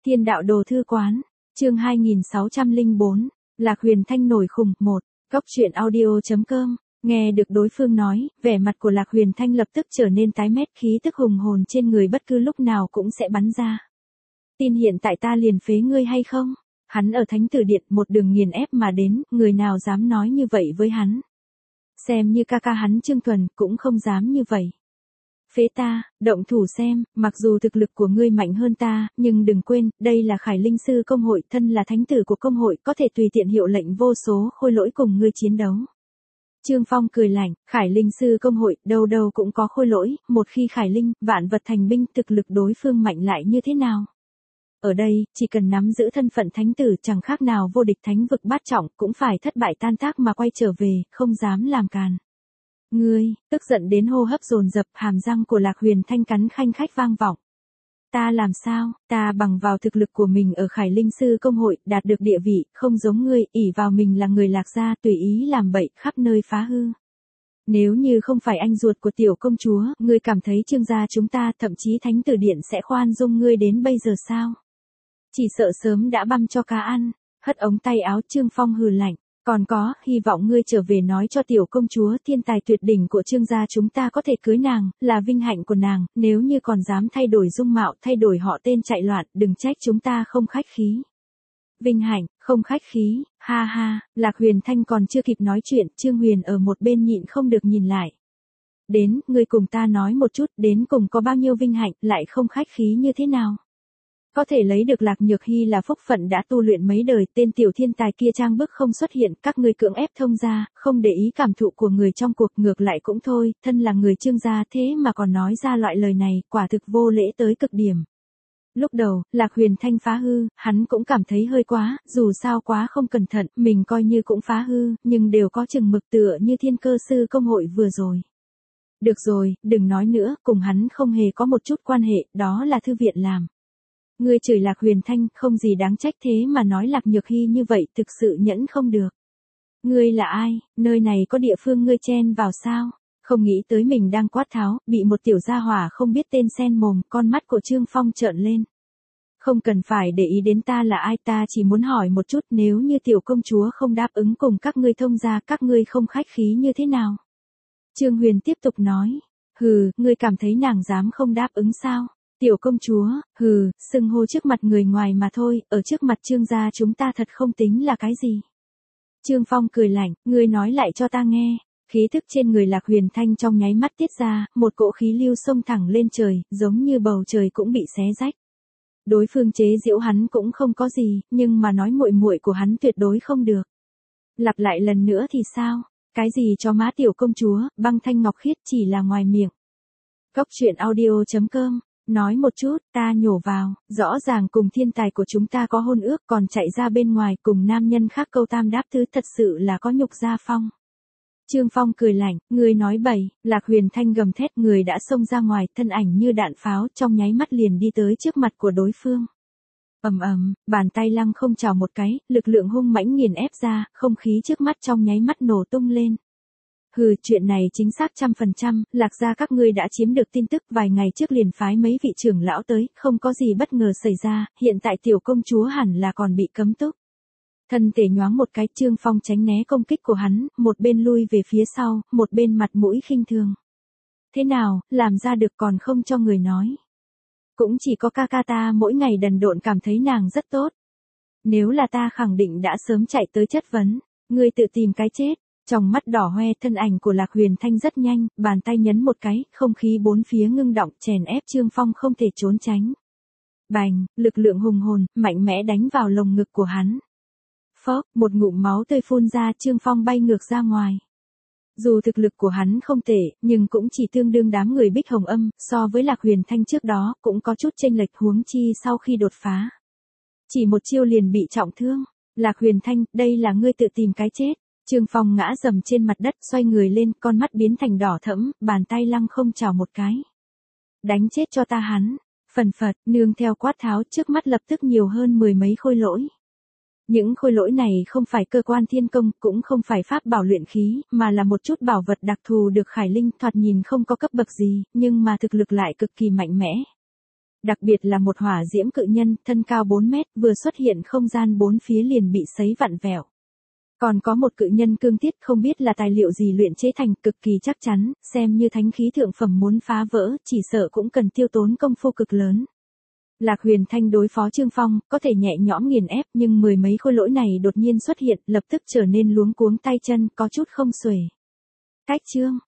Thiên đạo đồ thư quán, chương 2604, Lạc Huyền Thanh nổi khùng, 1, Cóc truyện audio.com, nghe được đối phương nói, vẻ mặt của Lạc Huyền Thanh lập tức trở nên tái mét, khí tức hùng hồn trên người bất cứ lúc nào cũng sẽ bắn ra. Tin hiện tại ta liền phế ngươi hay không? Hắn ở Thánh Tử Điện một đường nghiền ép mà đến, người nào dám nói như vậy với hắn? Xem như ca ca hắn Trương Thuần cũng không dám như vậy. Phế ta, động thủ xem, mặc dù thực lực của ngươi mạnh hơn ta, nhưng đừng quên, đây là Khải Linh Sư Công hội, thân là thánh tử của công hội, có thể tùy tiện hiệu lệnh vô số khôi lỗi cùng ngươi chiến đấu. Trương Phong cười lạnh, Khải Linh Sư Công hội, đâu đâu cũng có khôi lỗi, một khi Khải Linh, vạn vật thành binh, thực lực đối phương mạnh lại như thế nào? Ở đây, chỉ cần nắm giữ thân phận thánh tử chẳng khác nào vô địch thánh vực bát trọng, cũng phải thất bại tan tác mà quay trở về, không dám làm càn. Ngươi, tức giận đến hô hấp dồn dập, hàm răng của Lạc Huyền Thanh cắn khanh khách vang vọng. Ta làm sao, ta bằng vào thực lực của mình ở Khải Linh Sư Công hội, đạt được địa vị, không giống ngươi, ỷ vào mình là người Lạc gia, tùy ý làm bậy, khắp nơi phá hư. Nếu như không phải anh ruột của tiểu công chúa, ngươi cảm thấy Trương gia chúng ta, thậm chí Thánh Tử Điện sẽ khoan dung ngươi đến bây giờ sao? Chỉ sợ sớm đã băm cho cá ăn. Hất ống tay áo Trương Phong hừ lạnh. Còn có, hy vọng ngươi trở về nói cho tiểu công chúa thiên tài tuyệt đỉnh của Trương gia chúng ta có thể cưới nàng, là vinh hạnh của nàng, nếu như còn dám thay đổi dung mạo, thay đổi họ tên chạy loạn, đừng trách chúng ta không khách khí. Vinh hạnh, không khách khí, ha ha, Lạc Huyền Thanh còn chưa kịp nói chuyện, Trương Huyền ở một bên nhịn không được nhìn lại. Đến, ngươi cùng ta nói một chút, đến cùng có bao nhiêu vinh hạnh, lại không khách khí như thế nào? Có thể lấy được Lạc Nhược Hy là phúc phận đã tu luyện mấy đời, tên tiểu thiên tài kia trang bức không xuất hiện, các ngươi cưỡng ép thông gia, không để ý cảm thụ của người trong cuộc, ngược lại cũng thôi, thân là người Trương gia thế mà còn nói ra loại lời này, quả thực vô lễ tới cực điểm. Lúc đầu, Lạc Huyền Thanh phá hư, hắn cũng cảm thấy hơi quá, dù sao quá không cẩn thận, mình coi như cũng phá hư, nhưng đều có chừng mực tựa như Thiên Cơ Sư Công hội vừa rồi. Được rồi, đừng nói nữa, cùng hắn không hề có một chút quan hệ, đó là thư viện làm. Ngươi chửi Lạc Huyền Thanh, không gì đáng trách thế mà nói Lạc Nhược Hy như vậy, thực sự nhẫn không được. Ngươi là ai, nơi này có địa phương ngươi chen vào sao? Không nghĩ tới mình đang quát tháo, bị một tiểu gia hỏa không biết tên sen mồm, con mắt của Trương Phong trợn lên. Không cần phải để ý đến ta là ai, ta chỉ muốn hỏi một chút, nếu như tiểu công chúa không đáp ứng cùng các ngươi thông gia, các ngươi không khách khí như thế nào? Trương Huyền tiếp tục nói, hừ, ngươi cảm thấy nàng dám không đáp ứng sao? Tiểu công chúa, hừ, xưng hô trước mặt người ngoài mà thôi, ở trước mặt Trương gia chúng ta thật không tính là cái gì. Trương Phong cười lạnh, ngươi nói lại cho ta nghe. Khí thức trên người Lạc Huyền Thanh trong nháy mắt tiết ra, một cỗ khí lưu xông thẳng lên trời, giống như bầu trời cũng bị xé rách. Đối phương chế giễu hắn cũng không có gì, nhưng mà nói muội muội của hắn tuyệt đối không được. Lặp lại lần nữa thì sao? Cái gì cho má tiểu công chúa, băng thanh ngọc khiết chỉ là ngoài miệng. Cóc truyện audio.com, nói một chút, ta nhổ vào, rõ ràng cùng thiên tài của chúng ta có hôn ước còn chạy ra bên ngoài cùng nam nhân khác câu tam đáp thứ, thật sự là có nhục gia phong. Trương Phong cười lạnh, ngươi nói bậy, Lạc Huyền Thanh gầm thét, người đã xông ra ngoài, thân ảnh như đạn pháo, trong nháy mắt liền đi tới trước mặt của đối phương. Ầm ầm, bàn tay lăng không chào một cái, lực lượng hung mãnh nghiền ép ra, không khí trước mắt trong nháy mắt nổ tung lên. Hừ, chuyện này chính xác 100%, Lạc gia các ngươi đã chiếm được tin tức, vài ngày trước liền phái mấy vị trưởng lão tới, không có gì bất ngờ xảy ra, hiện tại tiểu công chúa hẳn là còn bị cấm túc. Thân thể nhoáng một cái, Trương Phong tránh né công kích của hắn, một bên lui về phía sau, một bên mặt mũi khinh thường. Thế nào, làm ra được còn không cho người nói. Cũng chỉ có ca ca ta mỗi ngày đần độn cảm thấy nàng rất tốt. Nếu là ta khẳng định đã sớm chạy tới chất vấn, ngươi tự tìm cái chết. Trong mắt đỏ hoe, thân ảnh của Lạc Huyền Thanh rất nhanh, bàn tay nhấn một cái, không khí bốn phía ngưng động, chèn ép Trương Phong không thể trốn tránh. Bành, lực lượng hùng hồn, mạnh mẽ đánh vào lồng ngực của hắn. Phốc, một ngụm máu tươi phun ra, Trương Phong bay ngược ra ngoài. Dù thực lực của hắn không tệ, nhưng cũng chỉ tương đương đám người Bích Hồng Âm, so với Lạc Huyền Thanh trước đó, cũng có chút chênh lệch, huống chi sau khi đột phá. Chỉ một chiêu liền bị trọng thương. Lạc Huyền Thanh, đây là ngươi tự tìm cái chết. Trương Phong ngã dầm trên mặt đất, xoay người lên, con mắt biến thành đỏ thẫm, bàn tay lăng không chào một cái. Đánh chết cho ta hắn. Phần phật, nương theo quát tháo, trước mắt lập tức nhiều hơn 10 mấy khôi lỗi. Những khôi lỗi này không phải cơ quan thiên công, cũng không phải pháp bảo luyện khí, mà là một chút bảo vật đặc thù được Khải Linh, thoạt nhìn không có cấp bậc gì, nhưng mà thực lực lại cực kỳ mạnh mẽ. Đặc biệt là một hỏa diễm cự nhân, thân cao 4 mét, vừa xuất hiện không gian bốn phía liền bị sấy vặn vẹo. Còn có một cự nhân cương tiết không biết là tài liệu gì luyện chế thành, cực kỳ chắc chắn, xem như thánh khí thượng phẩm muốn phá vỡ, chỉ sợ cũng cần tiêu tốn công phu cực lớn. Lạc Huyền Thanh đối phó Trương Phong, có thể nhẹ nhõm nghiền ép, nhưng mười mấy khối lỗi này đột nhiên xuất hiện, lập tức trở nên luống cuống tay chân, có chút không xuể. Cách Trương